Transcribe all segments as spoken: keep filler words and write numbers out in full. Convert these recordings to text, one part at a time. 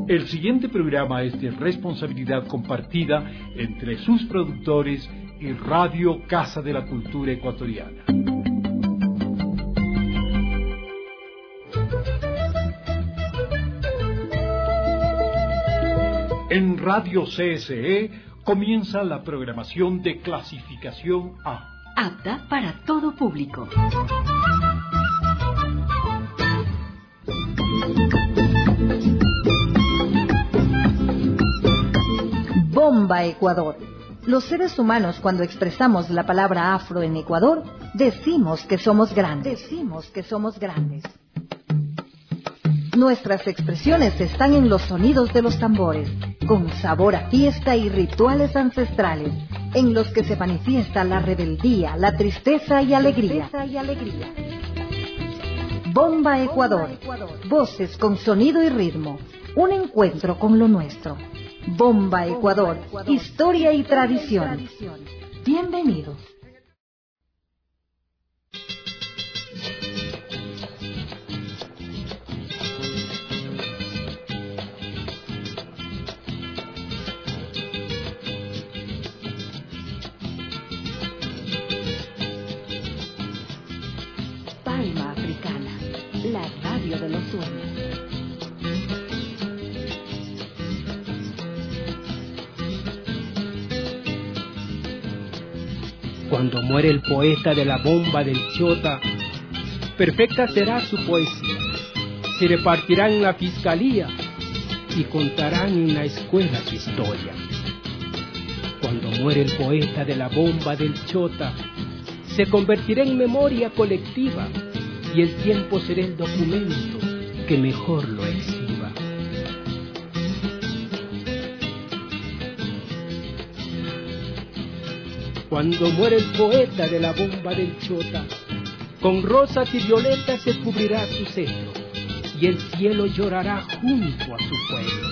El siguiente programa es de responsabilidad compartida entre sus productores y Radio Casa de la Cultura Ecuatoriana. En Radio C S E comienza la programación de clasificación A. Apta para todo público. Bomba Ecuador. Los seres humanos, cuando expresamos la palabra afro en Ecuador, decimos que somos grandes. Decimos que somos grandes. Nuestras expresiones están en los sonidos de los tambores, con sabor a fiesta y rituales ancestrales, en los que se manifiesta la rebeldía, la tristeza y alegría. Bomba Ecuador. Voces con sonido y ritmo. Un encuentro con lo nuestro. Bomba Ecuador. Historia y tradición. Bienvenidos. Palma Africana, la radio de los sueños. Cuando muere el poeta de la bomba del Chota, perfecta será su poesía. Se repartirá en la fiscalía y contarán en la escuela su historia. Cuando muere el poeta de la bomba del Chota, se convertirá en memoria colectiva y el tiempo será el documento que mejor lo exhiba. Cuando muere el poeta de la bomba del Chota, con rosas y violetas se cubrirá su seno y el cielo llorará junto a su pueblo.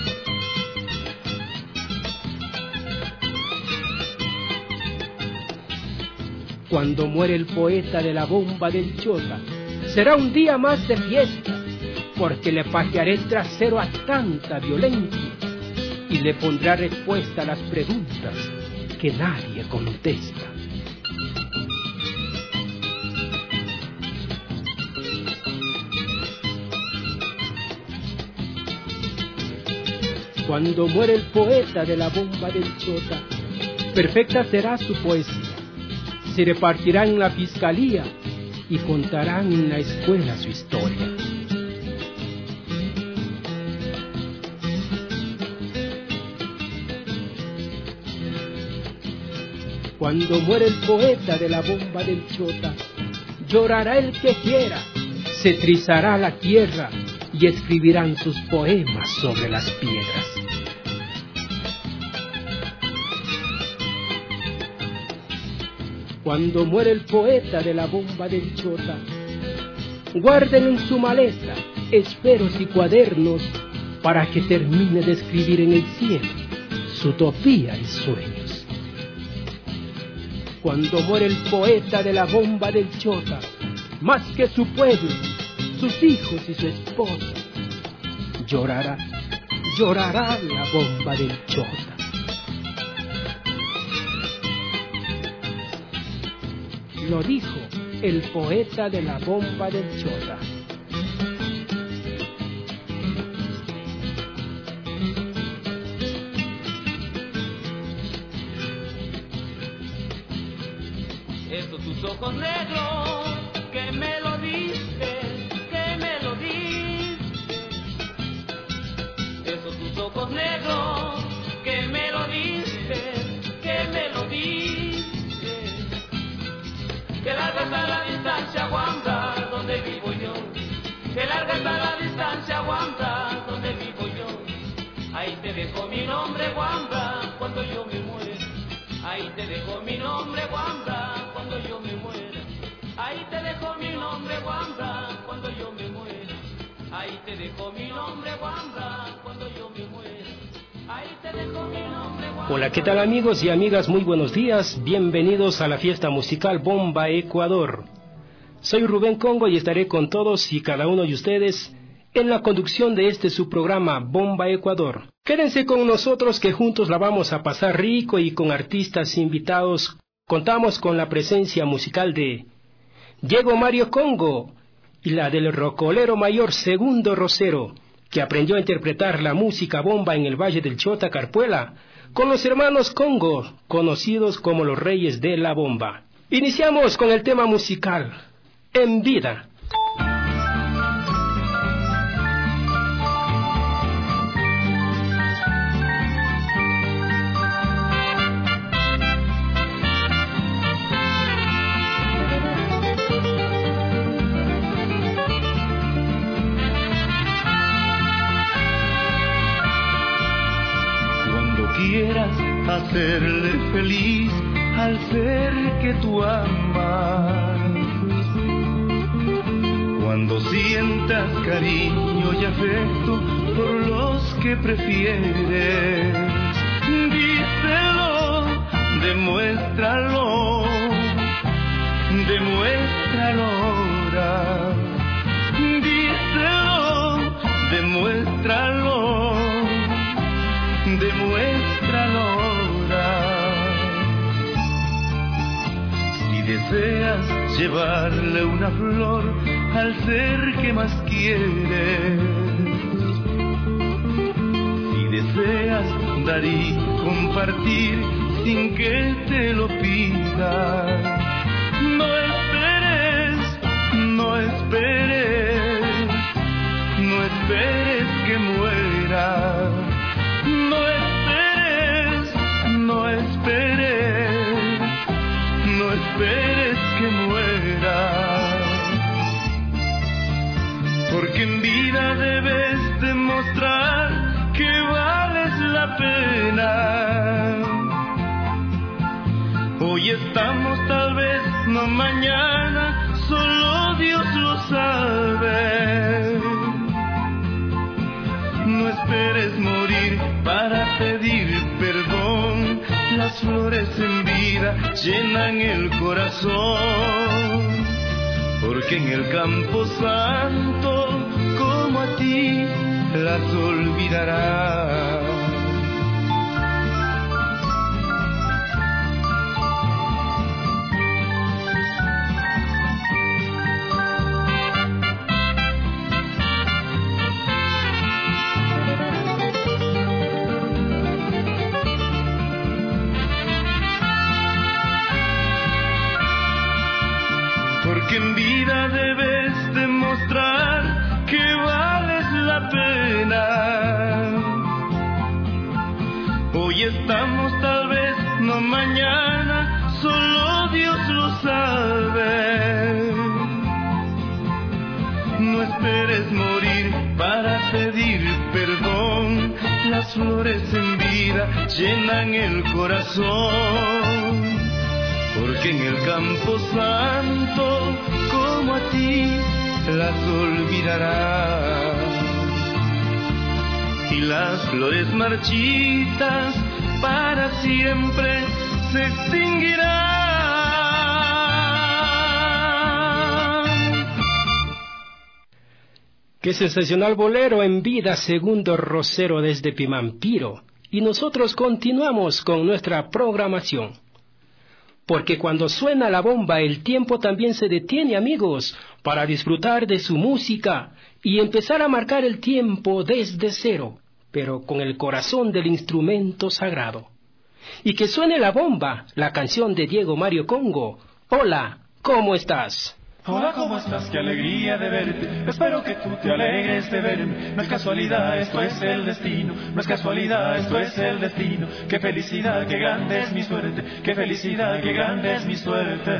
Cuando muere el poeta de la bomba del Chota, será un día más de fiesta, porque le patearé el trasero a tanta violencia y le pondré respuesta a las preguntas que nadie contesta. Cuando muere el poeta de la bomba del Chota, perfecta será su poesía. Se repartirá en la fiscalía y contarán en la escuela su historia. Cuando muere el poeta de la bomba del Chota, llorará el que quiera, se trizará la tierra y escribirán sus poemas sobre las piedras. Cuando muere el poeta de la bomba del Chota, guarden en su maleta esferos y cuadernos para que termine de escribir en el cielo su utopía y sueños. Cuando muere el poeta de la bomba del Chota, más que su pueblo, sus hijos y su esposa, llorará, llorará la bomba del Chota. Lo dijo el poeta de la bomba del Chota. Esos tus ojos negros, que me lo diste, que me lo diste. Esos tus ojos negros, que me lo diste, que me lo diste. Que larga está la distancia, Wanda, donde vivo yo. Que larga está la distancia, Wanda, donde vivo yo. Ahí te dejo mi nombre, Wanda, cuando yo me muera. Ahí te dejo mi nombre, Wanda, cuando yo me muera. Ahí te dejo mi nombre, Wanda, cuando yo me muera. Ahí te dejo mi nombre, Wanda, cuando yo me muera. Ahí te dejo mi nombre, Wanda. Hola, ¿qué tal amigos y amigas? Muy buenos días. Bienvenidos a la fiesta musical Bomba Ecuador. Soy Rubén Congo y estaré con todos y cada uno de ustedes en la conducción de este su programa Bomba Ecuador. Quédense con nosotros que juntos la vamos a pasar rico y con artistas invitados. Contamos con la presencia musical de Diego Mario Congo y la del rocolero mayor Segundo Rosero, que aprendió a interpretar la música bomba en el Valle del Chota, Carpuela, con los hermanos Congo, conocidos como los Reyes de la Bomba. Iniciamos con el tema musical, En Vida. Hacerle feliz al ser que tú amas. Cuando sientas cariño y afecto por los que prefieres, díselo, demuéstralo, demuéstralo ahora. Díselo, demuéstralo, demuéstralo. Si deseas llevarle una flor al ser que más quieres, si deseas dar y compartir sin que te lo pida, no esperes, no esperes, no esperes que muera. No esperes, no esperes, no esperes que muera. Porque en vida debes demostrar que vales la pena. Hoy estamos, tal vez no mañana, solo Dios lo sabe. No esperes morir para pedir perdón. Las flores en vida llenan el corazón. Porque en el campo santo, como a ti, las olvidarás. Porque en vida debes demostrar que vales la pena. Hoy estamos, tal vez no mañana, solo Dios lo sabe. No esperes morir para pedir perdón. Las flores en vida llenan el corazón. Porque en el campo santo, como a ti, las olvidarás. Y las flores marchitas para siempre se extinguirán. Qué sensacional bolero, En Vida, Segundo Rosero desde Pimampiro. Y nosotros continuamos con nuestra programación. Porque cuando suena la bomba el tiempo también se detiene, amigos, para disfrutar de su música y empezar a marcar el tiempo desde cero, pero con el corazón del instrumento sagrado. Y que suene la bomba, la canción de Diego Mario Congo. Hola, ¿cómo estás? Hola, ¿cómo estás? Qué alegría de verte. Espero que tú te alegres de verme. No es casualidad, esto es el destino. No es casualidad, esto es el destino. Qué felicidad, qué grande es mi suerte. Qué felicidad, qué grande es mi suerte.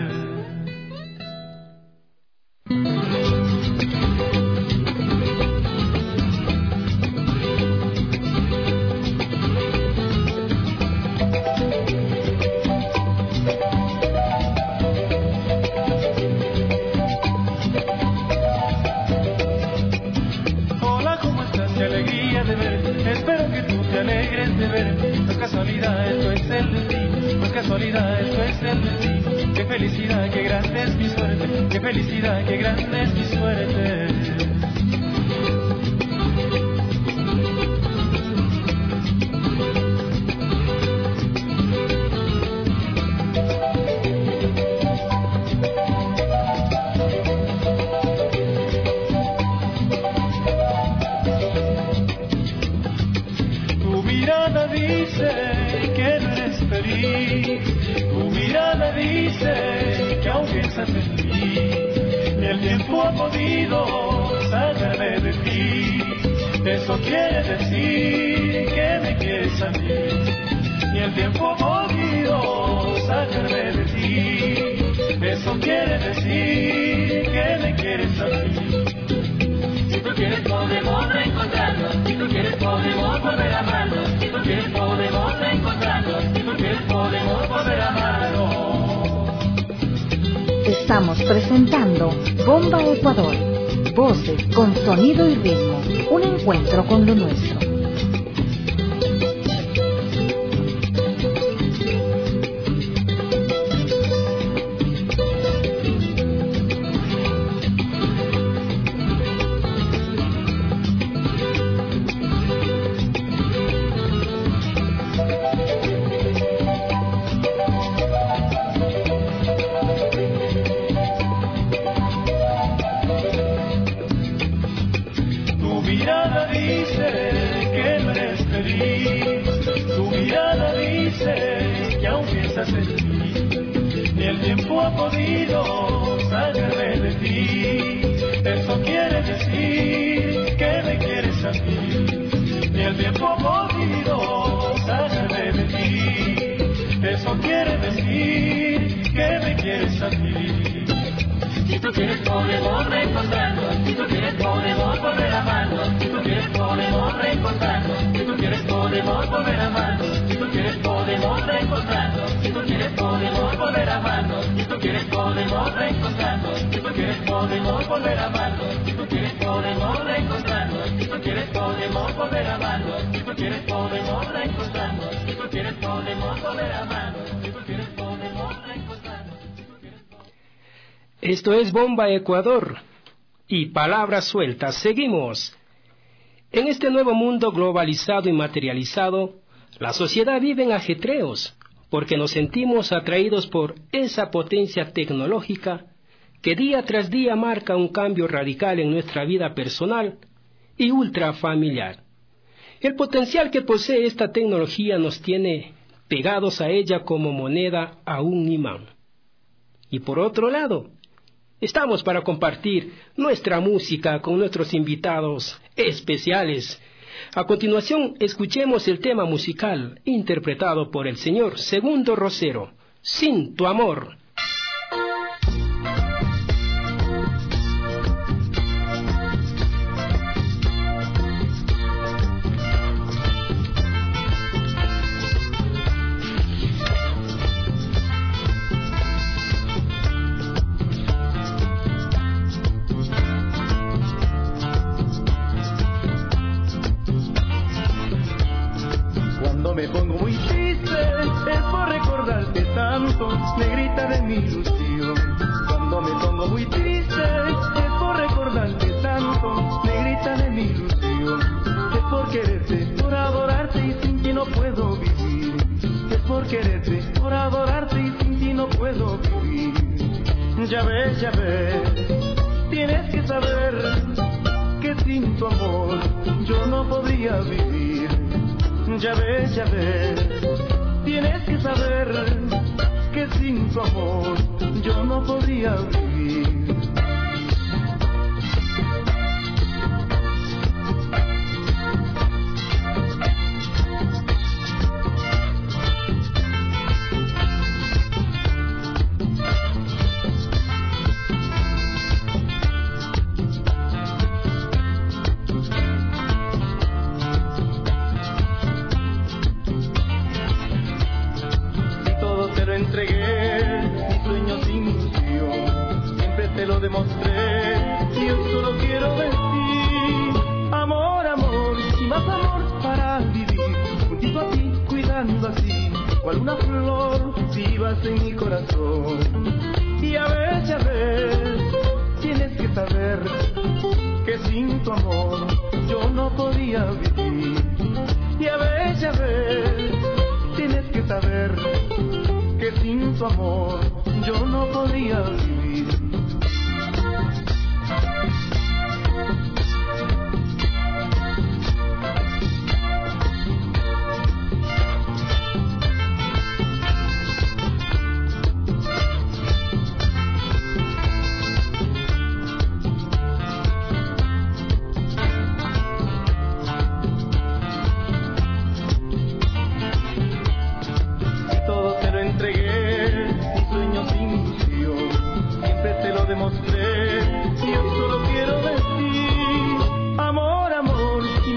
Casualidad, esto es el destino. Qué felicidad, qué grande es mi suerte. Qué felicidad, qué grande es mi suerte. dice que no eres feliz, tu mirada dice que aún piensas en mí, ni el tiempo ha podido sacarme de ti. Eso quiere decir que me quieres a mí, ni el tiempo ha podido sacarme de ti. Eso quiere decir que me quieres a mí. Si tú quieres podemos reencontrarnos, si tú quieres podemos volver a amarnos, si tú quieres podemos reencontrarnos, si tú quieres podemos volver a amarnos. Estamos presentando Bomba Ecuador, voces con sonido y ritmo, un encuentro con lo nuestro. Esto es Bomba Ecuador y palabras sueltas. Seguimos. En este nuevo mundo globalizado y materializado, la sociedad vive en ajetreos porque nos sentimos atraídos por esa potencia tecnológica que día tras día marca un cambio radical en nuestra vida personal y ultrafamiliar. El potencial que posee esta tecnología nos tiene pegados a ella como moneda a un imán. Y por otro lado, estamos para compartir nuestra música con nuestros invitados especiales. A continuación, escuchemos el tema musical interpretado por el señor Segundo Rosero, Sin tu amor. Me pongo muy triste, es por recordarte tanto, negrita de mi ilusión. Cuando me pongo muy triste, es por recordarte tanto, negrita de mi ilusión. Es por quererte, por adorarte y sin ti no puedo vivir. Es por quererte, por adorarte y sin ti no puedo vivir. Ya ves, ya ves, tienes que saber que sin tu amor yo no podría vivir. Ya ves, ya ves, tienes que saber que sin tu amor yo no podría vivir.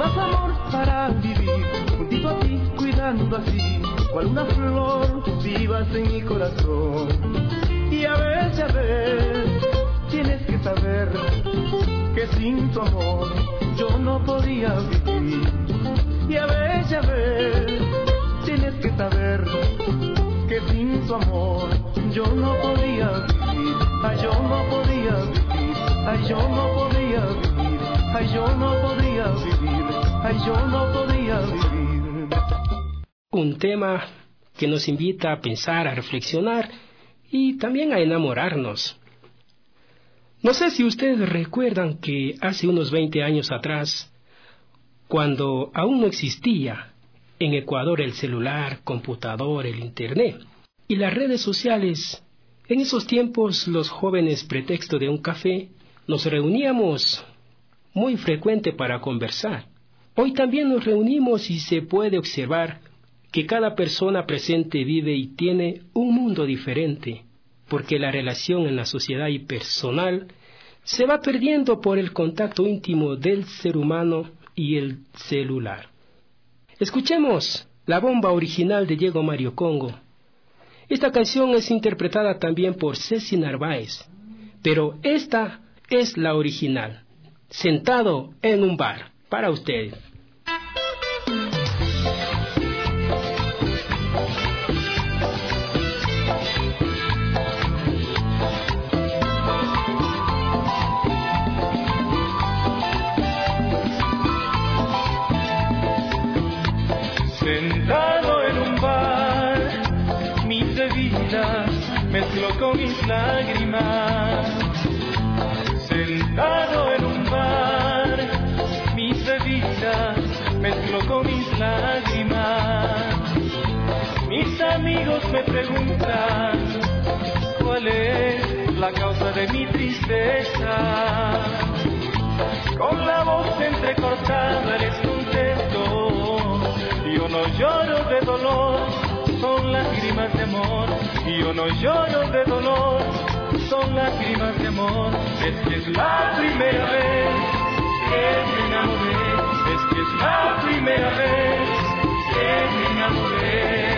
más amor para vivir juntito a ti, cuidando así, cual una flor vivas en mi corazón. Y a ver, a ver, tienes que saber que sin tu amor yo no podía vivir. Y a ver, a ver, tienes que saber que sin tu amor yo no podía vivir. Ay, yo no podía vivir. Ay, yo no podía vivir. Ay, yo no podía vivir. Ay, yo no podía vivir. Un tema que nos invita a pensar, a reflexionar y también a enamorarnos. No sé si ustedes recuerdan que hace unos veinte años atrás, cuando aún no existía en Ecuador el celular, computador, el internet y las redes sociales, en esos tiempos los jóvenes, pretexto de un café, nos reuníamos muy frecuente para conversar. Hoy también nos reunimos y se puede observar que cada persona presente vive y tiene un mundo diferente, porque la relación en la sociedad y personal se va perdiendo por el contacto íntimo del ser humano y el celular. Escuchemos la bomba original de Diego Mario Congo. Esta canción es interpretada también por Ceci Narváez, pero esta es la original, Sentado en un bar, para ustedes. Sentado en un bar, mis bebidas mezclo con mis lágrimas. Sentado en un bar, mis bebidas mezclo con mis lágrimas. Mis amigos me preguntan cuál es la causa de mi tristeza. Con la voz entrecortada les contesto: yo no lloro de dolor, son lágrimas de amor. Yo no lloro de dolor, son lágrimas de amor. Es que es la primera vez que me enamoré. Es que es la primera vez que me enamoré.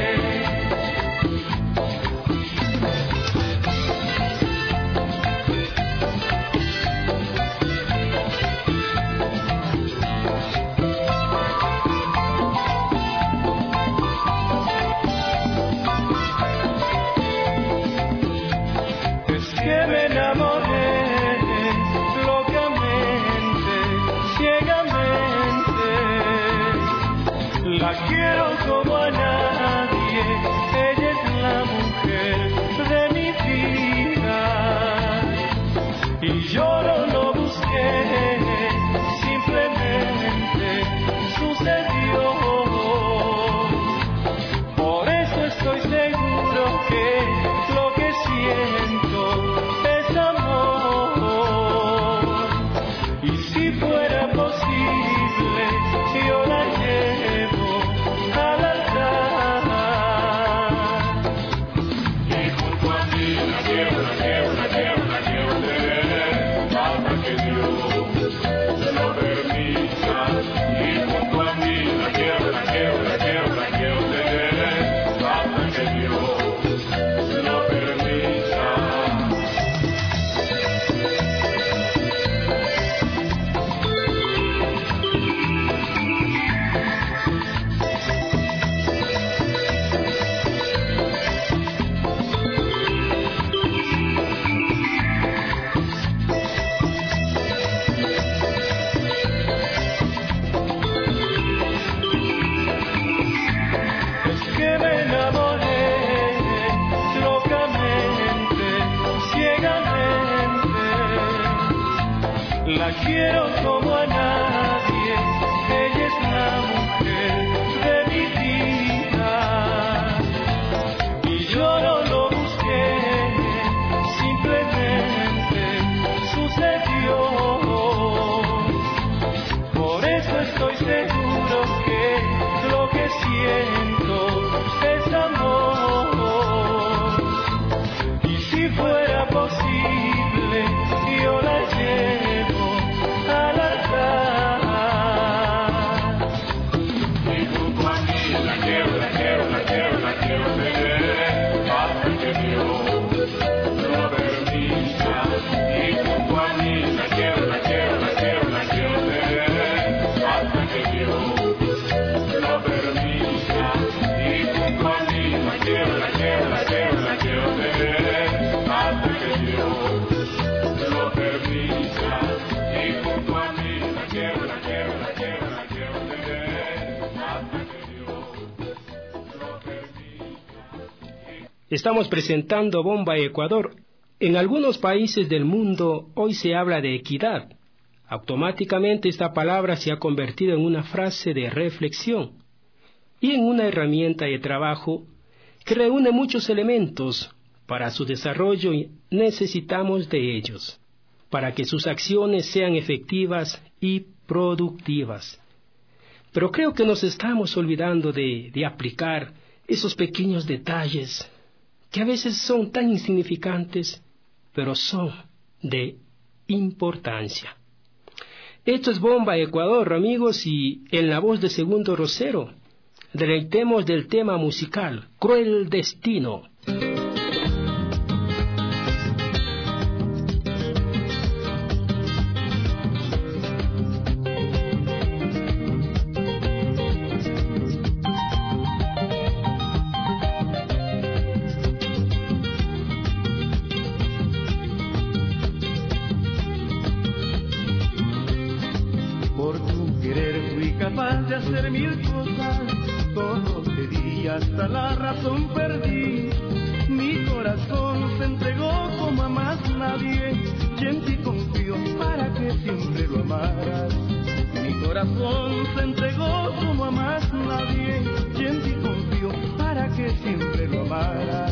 Yo la llevo al altar. Estamos presentando Bomba Ecuador. En algunos países del mundo hoy se habla de equidad. Automáticamente esta palabra se ha convertido en una frase de reflexión y en una herramienta de trabajo que reúne muchos elementos. Para su desarrollo necesitamos de ellos, para que sus acciones sean efectivas y productivas. Pero creo que nos estamos olvidando de, de aplicar esos pequeños detalles que a veces son tan insignificantes, pero son de importancia. Esto es Bomba Ecuador, amigos, y en la voz de Segundo Rosero, deleitemos del tema musical Cruel Destino. Capaz de hacer mil cosas, todo te di, hasta la razón perdí. Mi corazón se entregó como a más nadie, y en ti confío para que siempre lo amaras. Mi corazón se entregó como a más nadie, y en ti confío para que siempre lo amaras.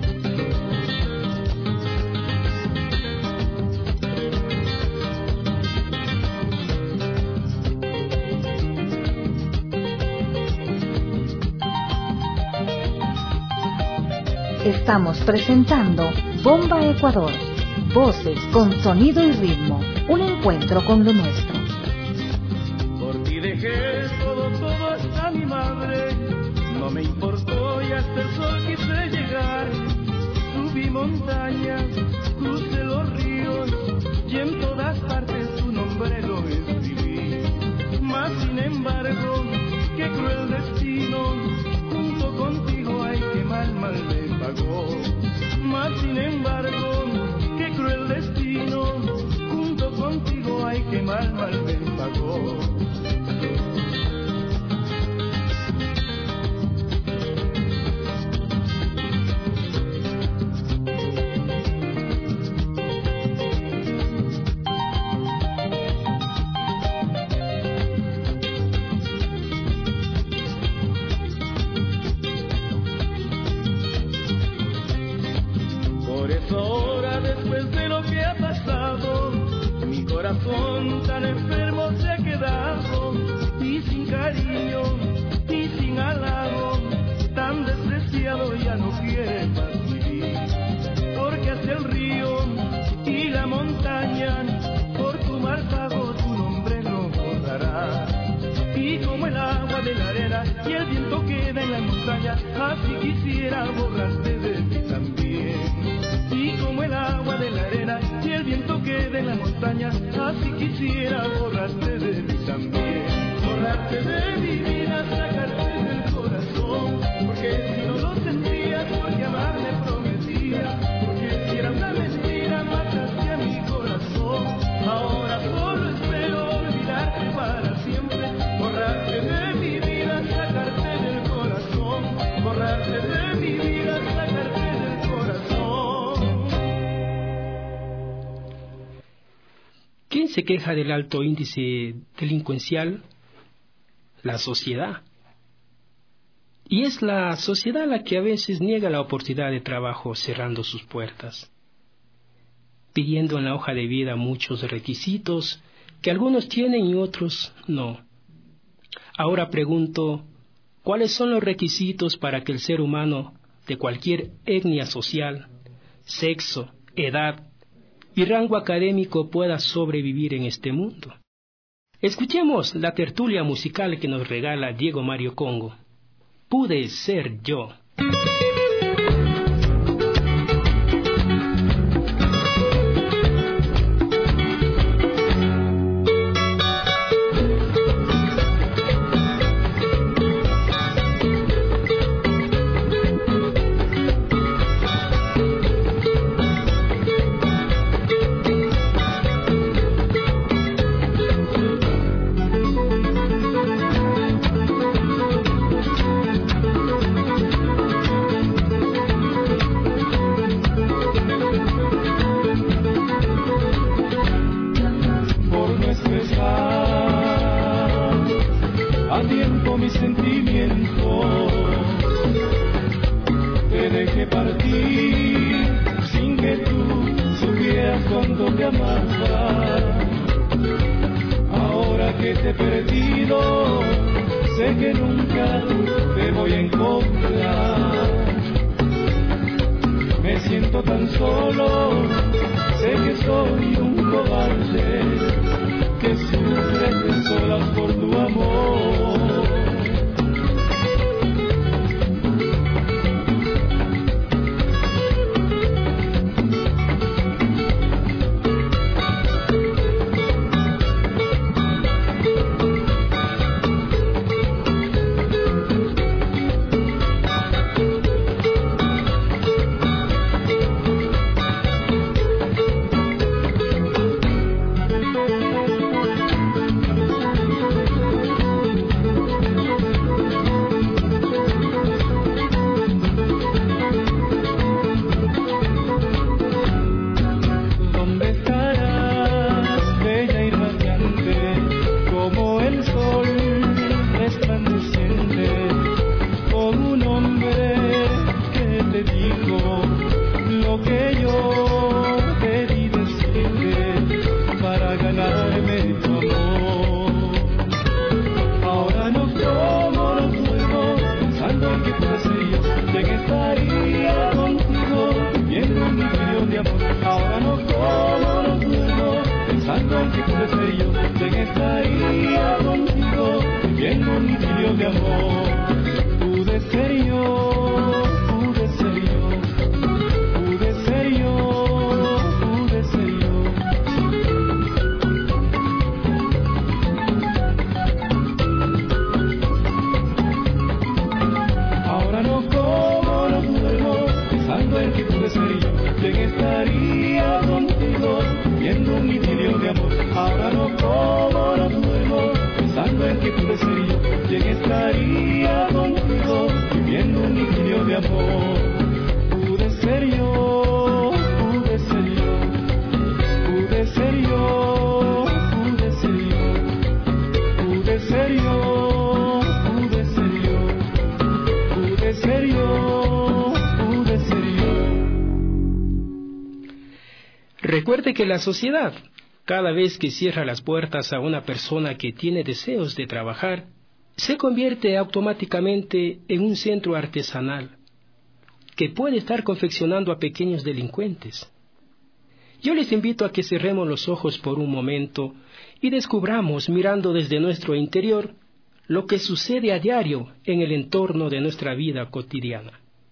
Estamos presentando Bomba Ecuador, voces con sonido y ritmo, un encuentro con lo nuestro. Por ti dejé todo, todo hasta mi madre, no me importó y hasta el sol quise llegar. Subí montañas, crucé los ríos y en todas partes tu nombre lo escribí. Mas sin embargo, qué cruel destino, junto contigo hay que mal, mal me pagó. Mas sin embargo, qué cruel destino, junto contigo hay que mal, mal me pagó. Tan enfermo se ha quedado, y sin cariño, y sin halago, tan despreciado ya no quiere más vivir. Porque hacia el río y la montaña, por tu mal pago tu nombre lo borrará. Y como el agua de la arena y el viento queda en la montaña, así quisiera borrarte de mí también. Y como el agua de la arena y el viento queda en la montaña, así quisiera borrarte de mí también. Borrarte de mi vida, sacarte del corazón, porque si no lo sentías, porque amar me prometía, porque si era una mentira, mataste a mi corazón. Ahora solo espero olvidarte para siempre, borrarte de mi vida, sacarte del corazón, borrarte de mi vida, sacarte del corazón. ¿Quién se queja del alto índice delincuencial? La sociedad. Y es la sociedad la que a veces niega la oportunidad de trabajo cerrando sus puertas, pidiendo en la hoja de vida muchos requisitos que algunos tienen y otros no. Ahora pregunto, ¿cuáles son los requisitos para que el ser humano de cualquier etnia social, sexo, edad y rango académico pueda sobrevivir en este mundo? Escuchemos la tertulia musical que nos regala Diego Mario Congo. Pude ser yo. a tiempo mis sentimientos. Te dejé partir sin que tú supieras cuánto te amaba. Ahora que te he perdido, sé que nunca te voy a encontrar. Me siento tan solo, sé que soy un cobarde que sufre de solas por tu amor. Recuerde que la sociedad, cada vez que cierra las puertas a una persona que tiene deseos de trabajar, se convierte automáticamente en un centro artesanal que puede estar confeccionando a pequeños delincuentes. Yo les invito a que cerremos los ojos por un momento y descubramos, mirando desde nuestro interior, lo que sucede a diario en el entorno de nuestra vida cotidiana.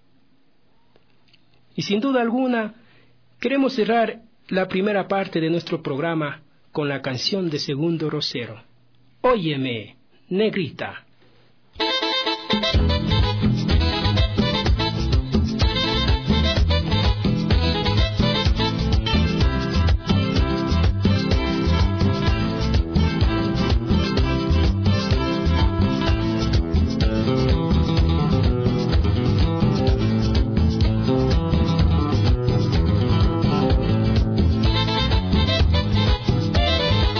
Y sin duda alguna, queremos cerrar la primera parte de nuestro programa con la canción de Segundo Rosero, Óyeme, Negrita.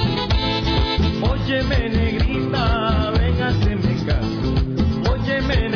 Óyeme, negrita, ven, haceme caso. Óyeme,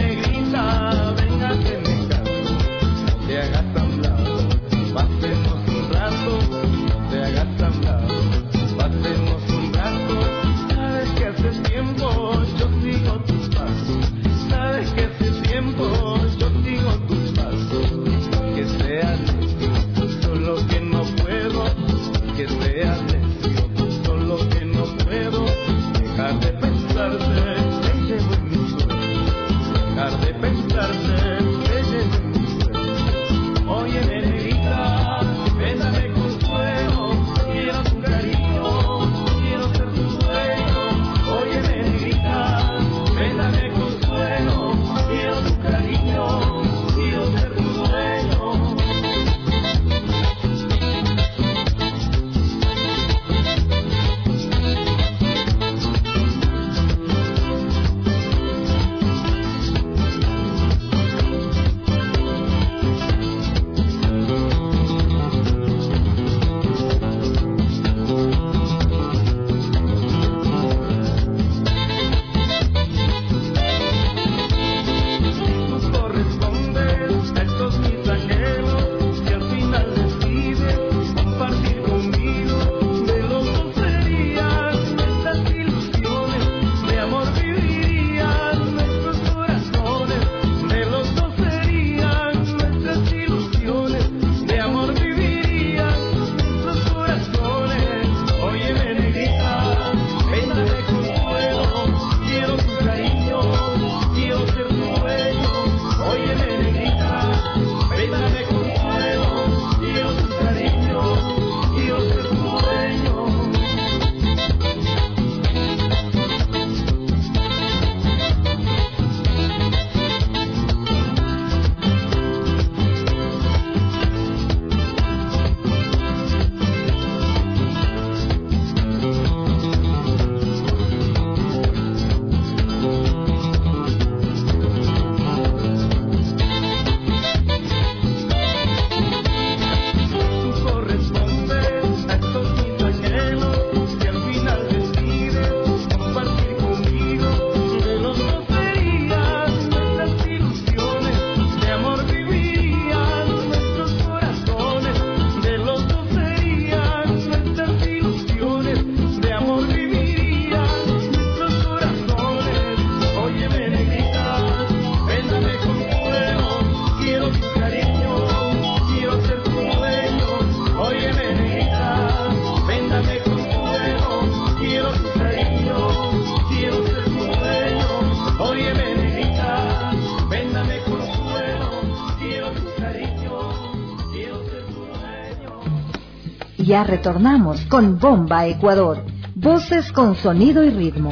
ya retornamos con Bomba Ecuador, voces con sonido y ritmo.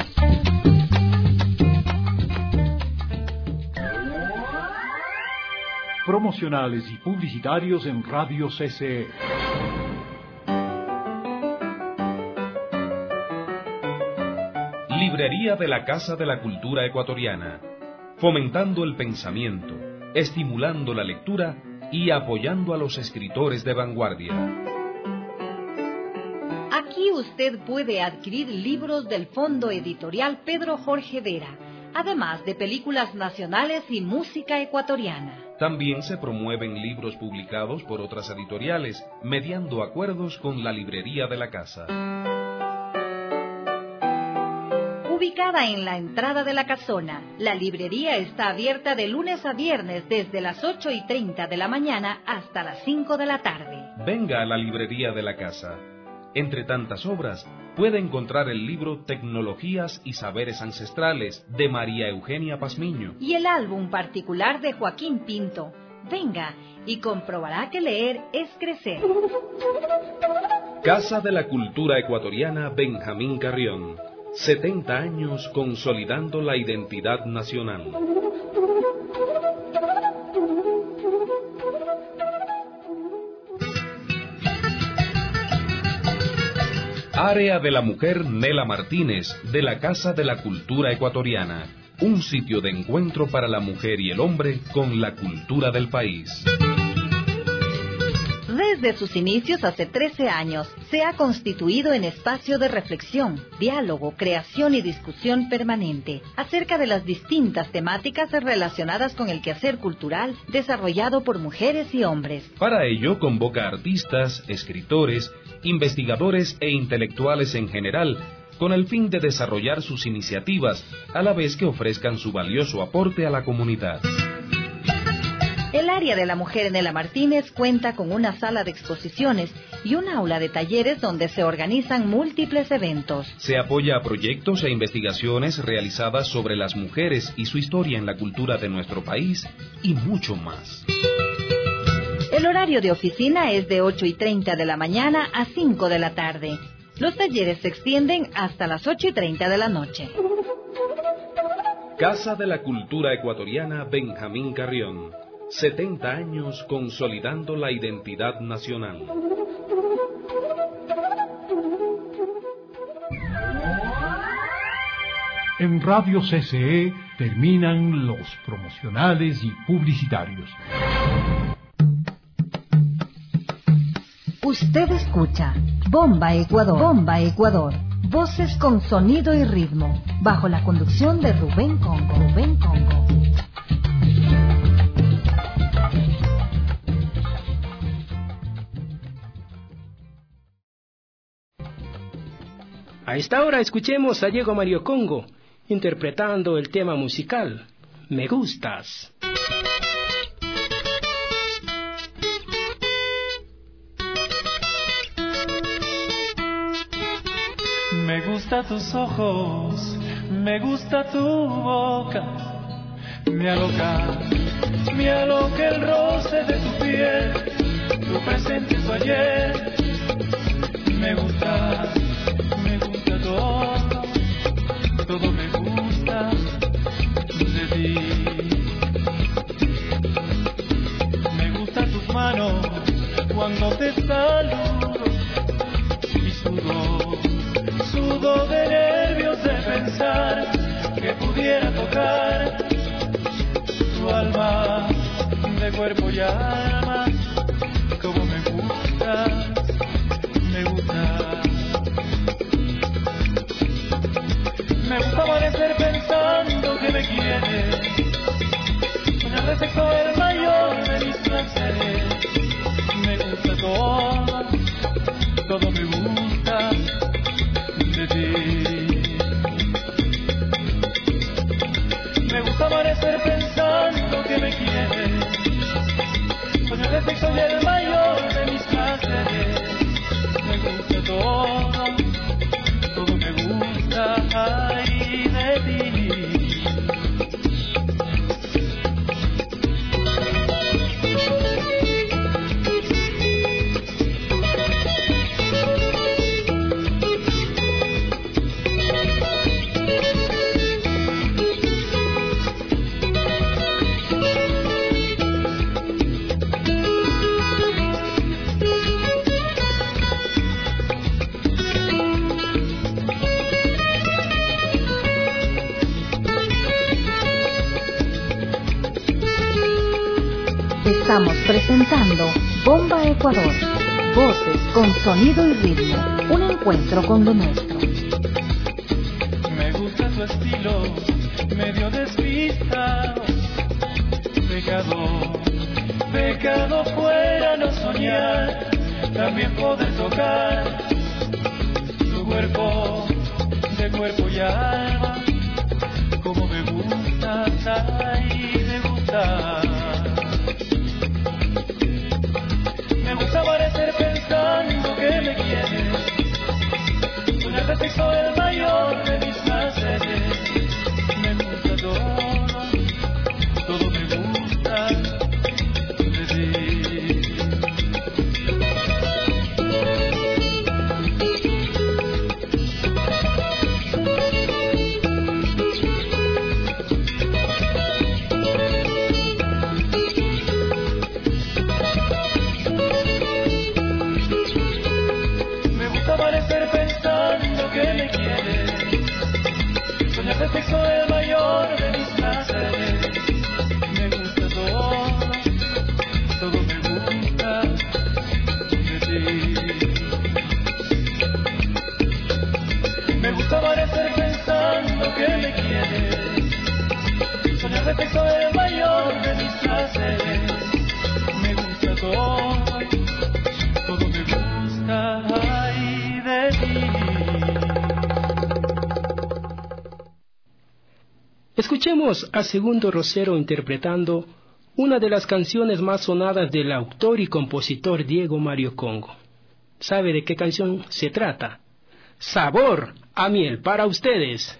Promocionales y publicitarios en Radio C C E. Librería de la Casa de la Cultura Ecuatoriana, fomentando el pensamiento, estimulando la lectura y apoyando a los escritores de vanguardia. Aquí usted puede adquirir libros del Fondo Editorial Pedro Jorge Vera, además de películas nacionales y música ecuatoriana. También se promueven libros publicados por otras editoriales, mediando acuerdos con la librería de la casa. Ubicada en la entrada de la casona, la librería está abierta de lunes a viernes desde las ocho y treinta de la mañana hasta las cinco de la tarde. Venga a la librería de la casa. Entre tantas obras, puede encontrar el libro Tecnologías y Saberes Ancestrales de María Eugenia Pazmiño y el álbum particular de Joaquín Pinto. Venga y comprobará que leer es crecer. Casa de la Cultura Ecuatoriana Benjamín Carrión. setenta años consolidando la identidad nacional. Área de la Mujer Nela Martínez, de la Casa de la Cultura Ecuatoriana. Un sitio de encuentro para la mujer y el hombre con la cultura del país. Desde sus inicios hace trece años, se ha constituido en espacio de reflexión, diálogo, creación y discusión permanente acerca de las distintas temáticas relacionadas con el quehacer cultural desarrollado por mujeres y hombres. Para ello convoca artistas, escritores, investigadores e intelectuales en general, con el fin de desarrollar sus iniciativas, a la vez que ofrezcan su valioso aporte a la comunidad. El área de la mujer Nela Martínez cuenta con una sala de exposiciones y un aula de talleres donde se organizan múltiples eventos. Se apoya a proyectos e investigaciones realizadas sobre las mujeres y su historia en la cultura de nuestro país y mucho más. El horario de oficina es de ocho y treinta de la mañana a cinco de la tarde. Los talleres se extienden hasta las ocho y treinta de la noche. Casa de la Cultura Ecuatoriana Benjamín Carrión. setenta años consolidando la identidad nacional. En Radio C C E terminan los promocionales y publicitarios. Usted escucha Bomba Ecuador, Bomba Ecuador, voces con sonido y ritmo, bajo la conducción de Rubén Congo, Rubén Congo. A esta hora escuchemos a Diego Mario Congo interpretando el tema musical Me Gustas. Me gusta tus ojos, me gusta tu boca, me aloca, me aloca el roce de tu piel, tu presente y tu ayer. Me gusta, me gusta todo, todo me gusta de ti. Me gustan tus manos cuando te saludo y sudo. Sudo de nervios de pensar que pudiera tocar tu alma de cuerpo y alma. Como me gusta, me gusta. Me gusta amanecer pensando que me quieres. Soñar de sexo el mayor de mis placeres. Me gusta todo, todo me gusta de ti. Me gusta amanecer pensando que me quieres. Soñar de sexo y el mayor de mis placeres. Me gusta todo, todo me gusta ay, de ti. Estamos presentando Bomba Ecuador. Voces con sonido y ritmo. Un encuentro con lo nuestro. Me gusta tu estilo, medio despistado. Pecado, pecado fuera no soñar. También poder tocar tu cuerpo, de cuerpo y alma. Como me gusta, ay, me gusta. Me gusta amanecer pensando que me quieres. Soñar de sexo el mayor de mis placeres. Me gusta todo, todo me gusta de ti. Amanecer pensando que me quieres. Soñar de sexo el mayor de mis placeres. Me gusta todo, todo me gusta de ti. Me gusta amanecer pensando que me quieres. Soñar de sexo el mayor de mis placeres. Me gusta todo, todo me gusta. Escuchemos a Segundo Rosero interpretando una de las canciones más sonadas del autor y compositor Diego Mario Congo. ¿Sabe de qué canción se trata? Sabor a miel para ustedes.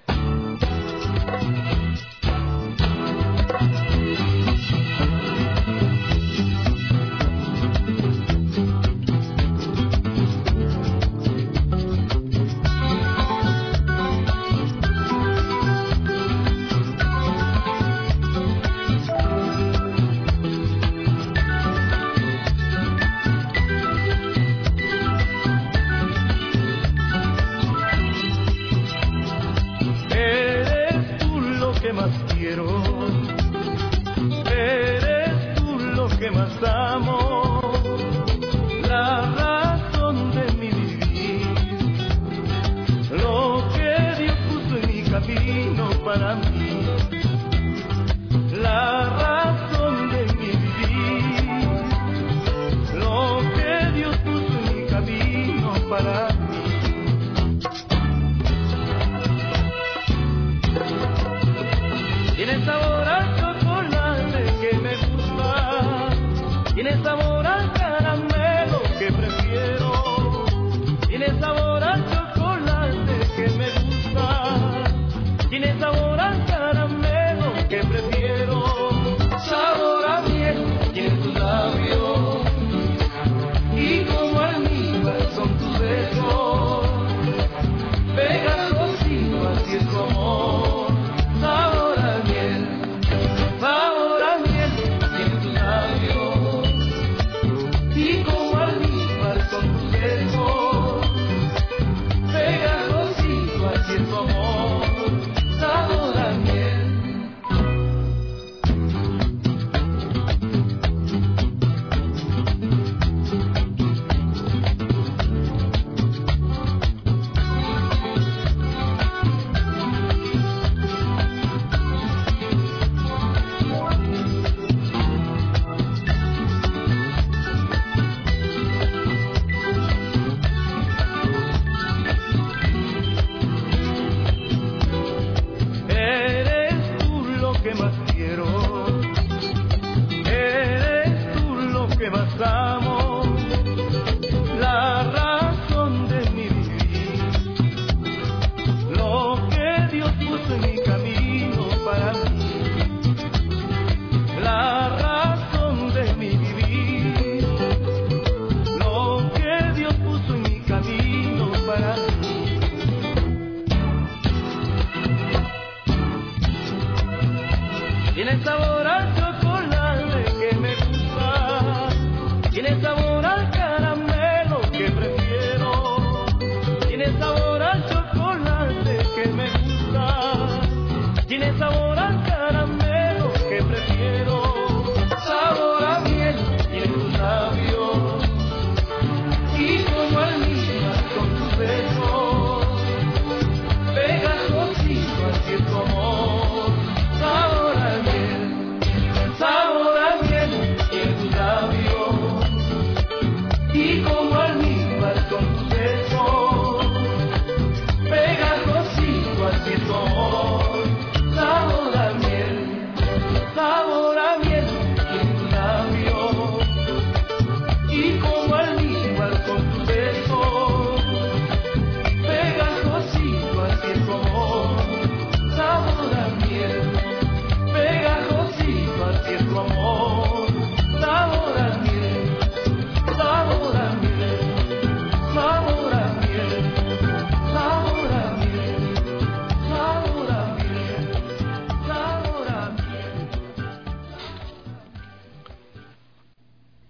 Tiene sabor al caramelo que prefiero. Sabor a miel,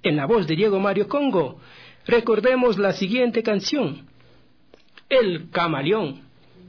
en la voz de Diego Mario Congo, recordemos la siguiente canción, El Camaleón.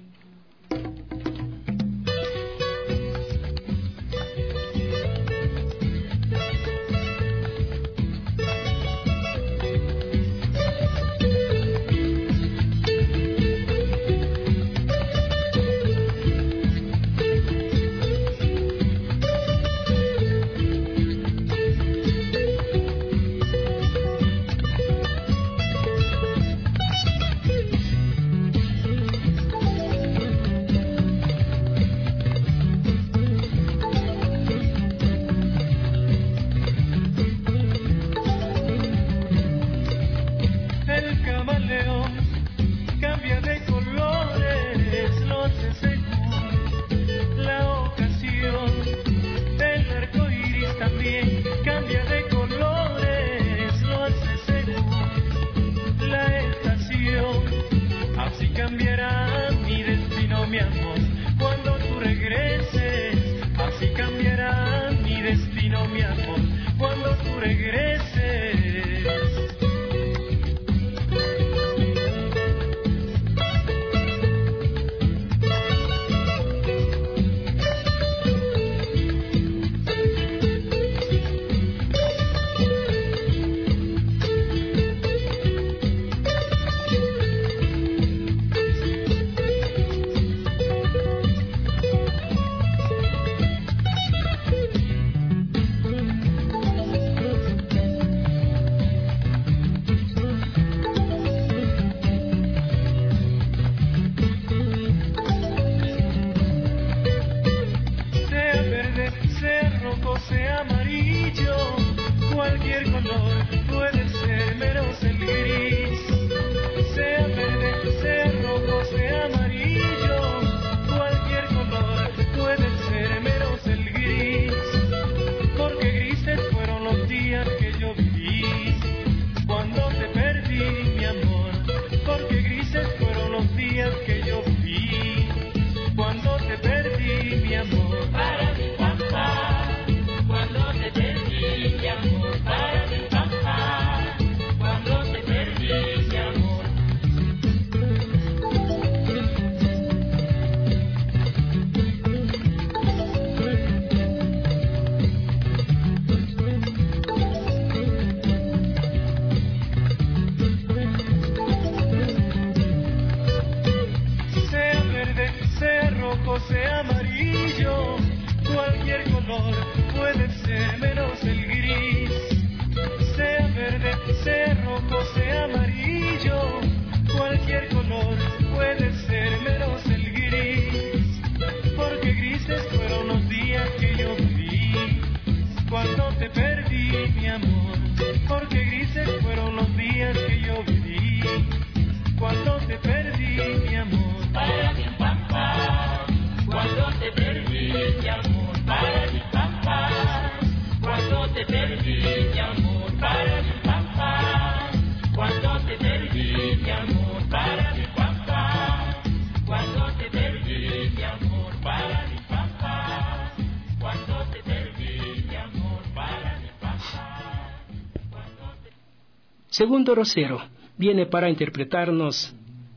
Segundo Rosero viene para interpretarnos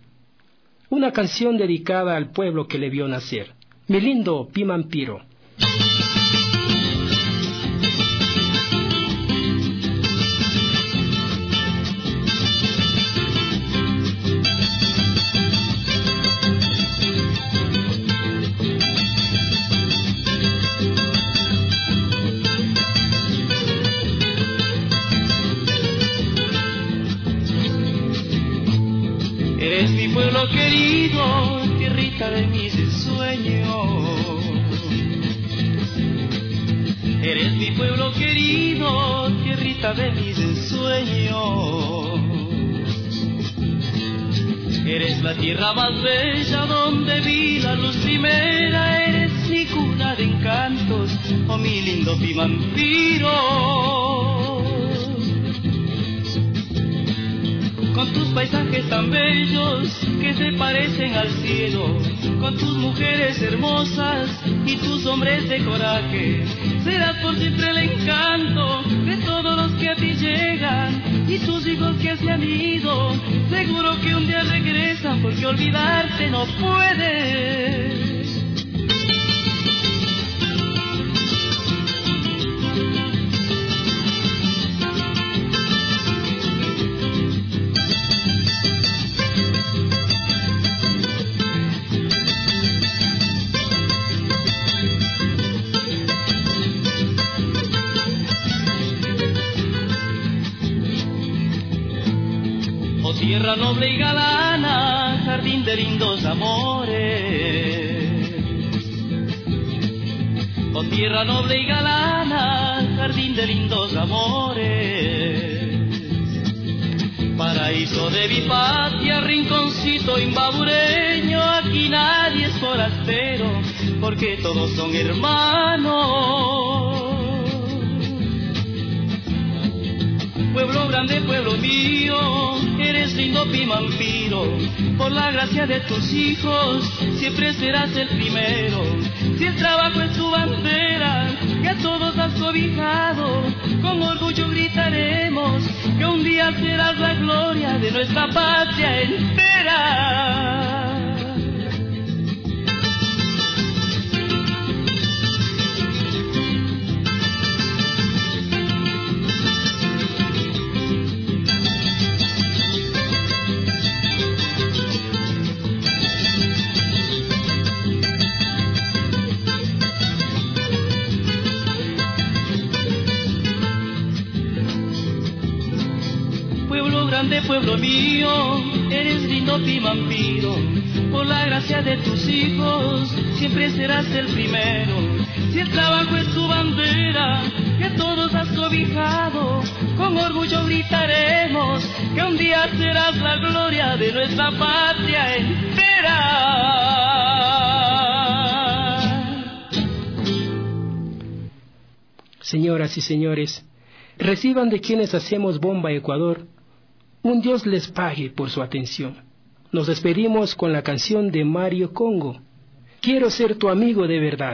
una canción dedicada al pueblo que le vio nacer, Mi lindo Pimampiro. Eres mi pueblo querido, tierrita de mis sueños. Eres mi pueblo querido, tierrita de mis sueños. Eres la tierra más bella donde vi la luz primera. Eres mi cuna de encantos, oh mi lindo Pimampiro. con tus paisajes tan bellos que se parecen al cielo, con tus mujeres hermosas y tus hombres de coraje. Serás por siempre el encanto de todos los que a ti llegan, y tus hijos que se han ido, seguro que un día regresan, porque olvidarte no puedes. Tierra noble y galana, jardín de lindos amores. Oh tierra noble y galana, jardín de lindos amores. Paraíso de mi patria, rinconcito imbabureño, aquí nadie es forastero, porque todos son hermanos. Pueblo grande, pueblo mío, eres lindo Pimampiro, por la gracia de tus hijos, siempre serás el primero. Si el trabajo es tu bandera, que a todos has cobijado, con orgullo gritaremos, que un día serás la gloria de nuestra patria entera. Grande pueblo mío, eres lindo Pimampiro, por la gracia de tus hijos, siempre serás el primero. Si el trabajo es tu bandera, que todos has cobijado, con orgullo gritaremos, que un día serás la gloria de nuestra patria entera. Señoras y señores, reciban de quienes hacemos Bomba Ecuador un Dios les pague por su atención. Nos despedimos con la canción de Mario Congo, Quiero ser tu amigo de verdad.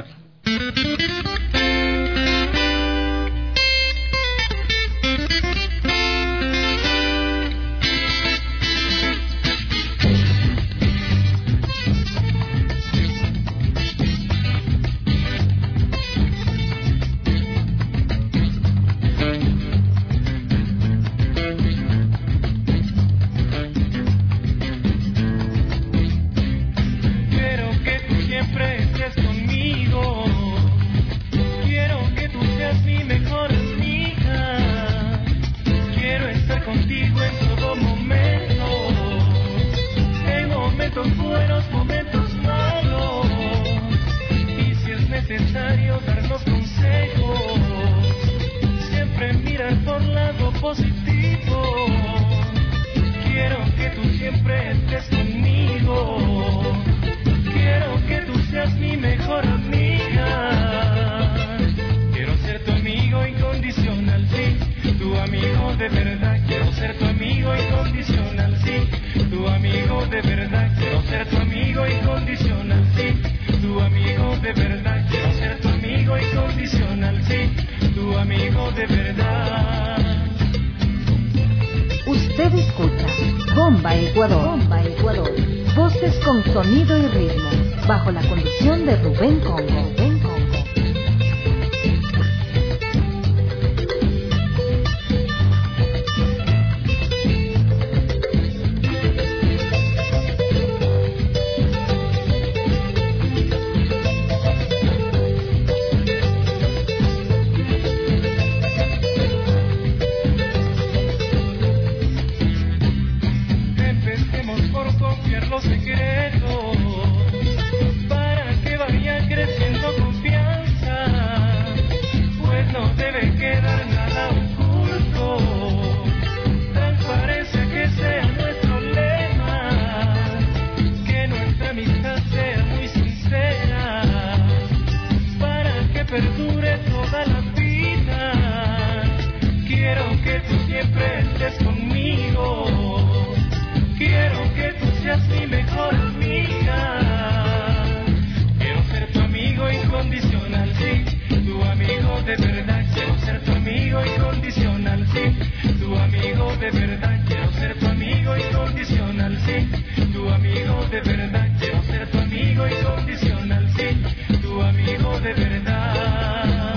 Usted escucha Bomba Ecuador, Bomba Ecuador, voces con sonido y ritmo, bajo la conducción de Rubén Congo. Rubén Congo. Los secretos para que vaya creciendo con de verdad, quiero ser tu amigo incondicional, sí. Tu amigo de verdad, quiero ser tu amigo incondicional, sí. Tu amigo de verdad, quiero ser tu amigo incondicional, sí. Tu amigo de verdad.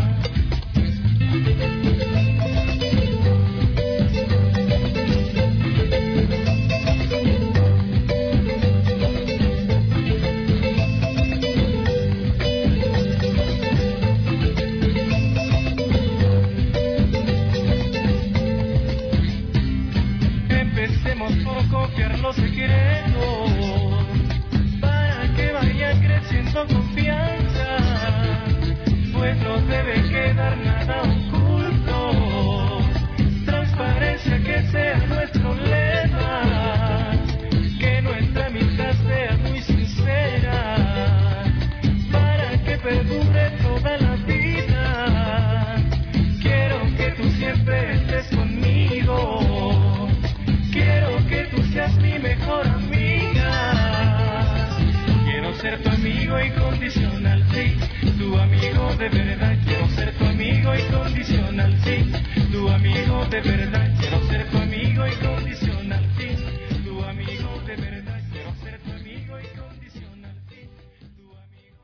Empecemos por confiar los secretos para que vaya creciendo confianza, pues no debe quedar nada oculto. Transparencia que sea nuestro lema, que nuestra amistad sea muy sincera, para que perdure toda la vida. Quiero que tú siempre estés conmigo, quiero que tú seas mi mejor amiga. Quiero ser tu amigo incondicional, sí. Tu amigo de verdad, quiero ser tu amigo incondicional, sí. Tu amigo de verdad, quiero ser tu amigo incondicional, sí. Tu amigo de verdad, quiero ser tu amigo incondicional, sí. Tu amigo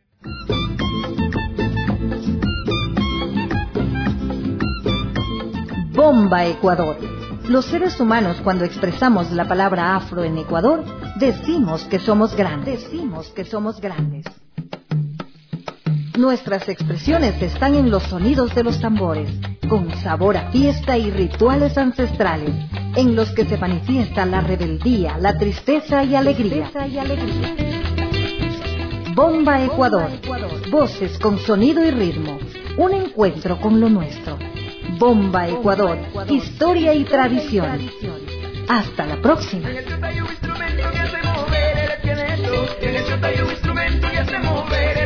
de verdad. Bomba Ecuador. Los seres humanos, cuando expresamos la palabra afro en Ecuador, decimos que somos grandes, decimos que somos grandes. Nuestras expresiones están en los sonidos de los tambores, con sabor a fiesta y rituales ancestrales, en los que se manifiesta la rebeldía, la tristeza y alegría. Bomba Ecuador, voces con sonido y ritmo, un encuentro con lo nuestro. Bomba Ecuador, historia y tradición. Hasta la próxima. En el chota hay un instrumento que hace mover el esqueleto. En el chota hay un instrumento que hace mover